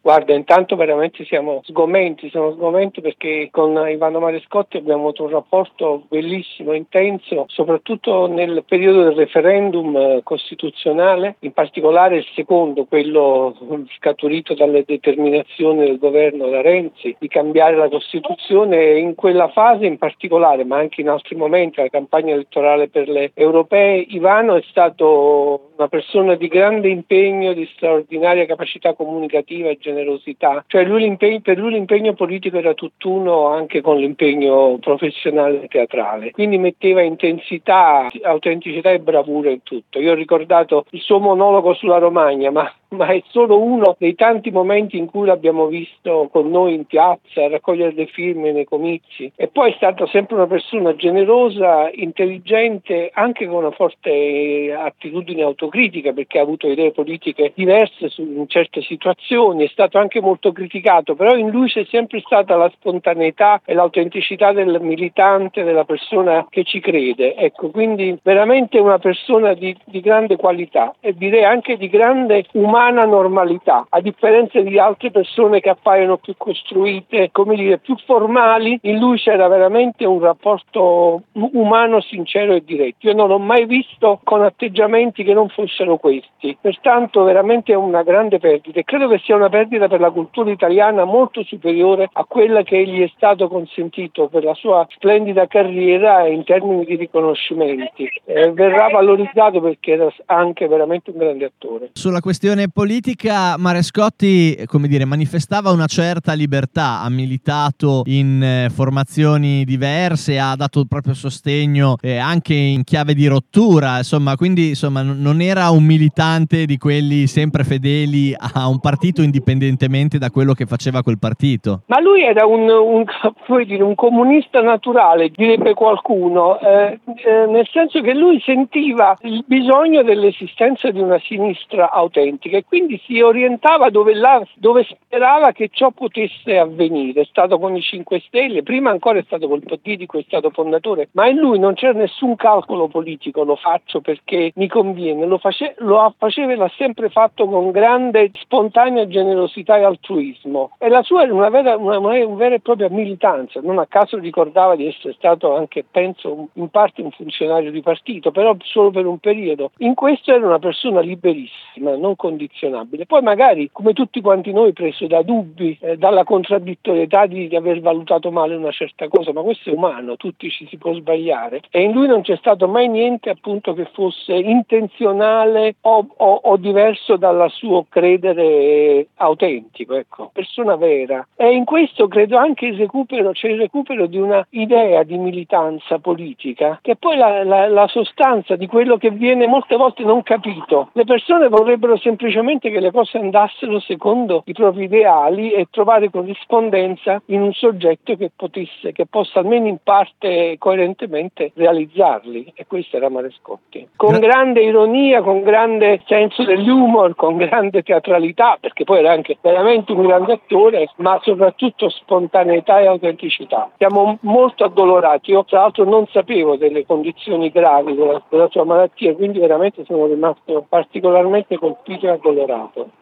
Guarda, intanto veramente siamo sgomenti perché con Ivano Marescotti abbiamo avuto un rapporto bellissimo, intenso, soprattutto nel periodo del referendum costituzionale, in particolare il secondo, quello scaturito dalle determinazioni del governo da Renzi di cambiare la Costituzione. In quella fase in particolare, ma anche in altri momenti, la campagna elettorale per le europee, Ivano è stato una persona di grande impegno, di straordinaria capacità comunicativa e generosità. Cioè per lui l'impegno politico era tutt'uno anche con l'impegno professionale e teatrale. Quindi metteva intensità, autenticità e bravura in tutto. Io ho ricordato il suo monologo sulla Romagna, ma è solo uno dei tanti momenti in cui l'abbiamo visto con noi in piazza, a raccogliere le firme nei comizi. E poi è stata sempre una persona generosa, intelligente, anche con una forte attitudine autocritica, perché ha avuto idee politiche diverse in certe situazioni, è stato anche molto criticato, però in lui c'è sempre stata la spontaneità e l'autenticità del militante, della persona che ci crede. Ecco, quindi veramente una persona di grande qualità e direi anche di grande umana normalità, a differenza di altre persone che appaiono più costruite, più formali. In lui c'era veramente un rapporto umano, sincero e diretto. Io non l'ho mai visto con atteggiamenti che non fossero questi, pertanto veramente è una grande perdita e credo che sia una perdita per la cultura italiana molto superiore a quella che gli è stato consentito per la sua splendida carriera in termini di riconoscimenti. Verrà valorizzato perché era anche veramente un grande attore. Sulla questione politica Marescotti, manifestava una certa libertà, ha militato in formazioni diverse, ha dato il proprio sostegno anche in chiave di rottura, quindi non era un militante di quelli sempre fedeli a un partito indipendentemente da quello che faceva quel partito. Ma lui era un comunista naturale, direbbe qualcuno, nel senso che lui sentiva il bisogno dell'esistenza di una sinistra autentica e quindi si orientava dove sperava che ciò potesse avvenire. È stato con i 5 Stelle, prima ancora è stato col PD di cui è stato fondatore, ma in lui non c'era nessun calcolo politico, lo faccio perché mi conviene, lo faceva e l'ha sempre fatto con grande spontanea generosità e altruismo, e la sua era una vera e propria militanza. Non a caso ricordava di essere stato anche, penso, in parte un funzionario di partito, però solo per un periodo. In questo era una persona liberissima, non condizionabile. Poi magari, come tutti quanti noi, preso da dubbi, dalla contraddittorietà di aver valutato male una certa cosa, ma questo è umano, tutti ci si può sbagliare, e in lui non c'è stato mai niente appunto che fosse intenzionale o diverso dal suo credere autentico, ecco, persona vera. E in questo credo anche c'è il recupero di una idea di militanza politica, che è poi la sostanza di quello che viene molte volte non capito. Le persone vorrebbero semplicemente che le cose andassero secondo i propri ideali e trovare corrispondenza in un soggetto che possa almeno in parte coerentemente realizzarli, e questo era Marescotti. Con grande ironia, con grande senso dell'humor, con grande teatralità, perché poi era anche veramente un grande attore, ma soprattutto spontaneità e autenticità. Siamo molto addolorati. Io tra l'altro non sapevo delle condizioni gravi della sua malattia, quindi veramente sono rimasto particolarmente colpito e addolorato.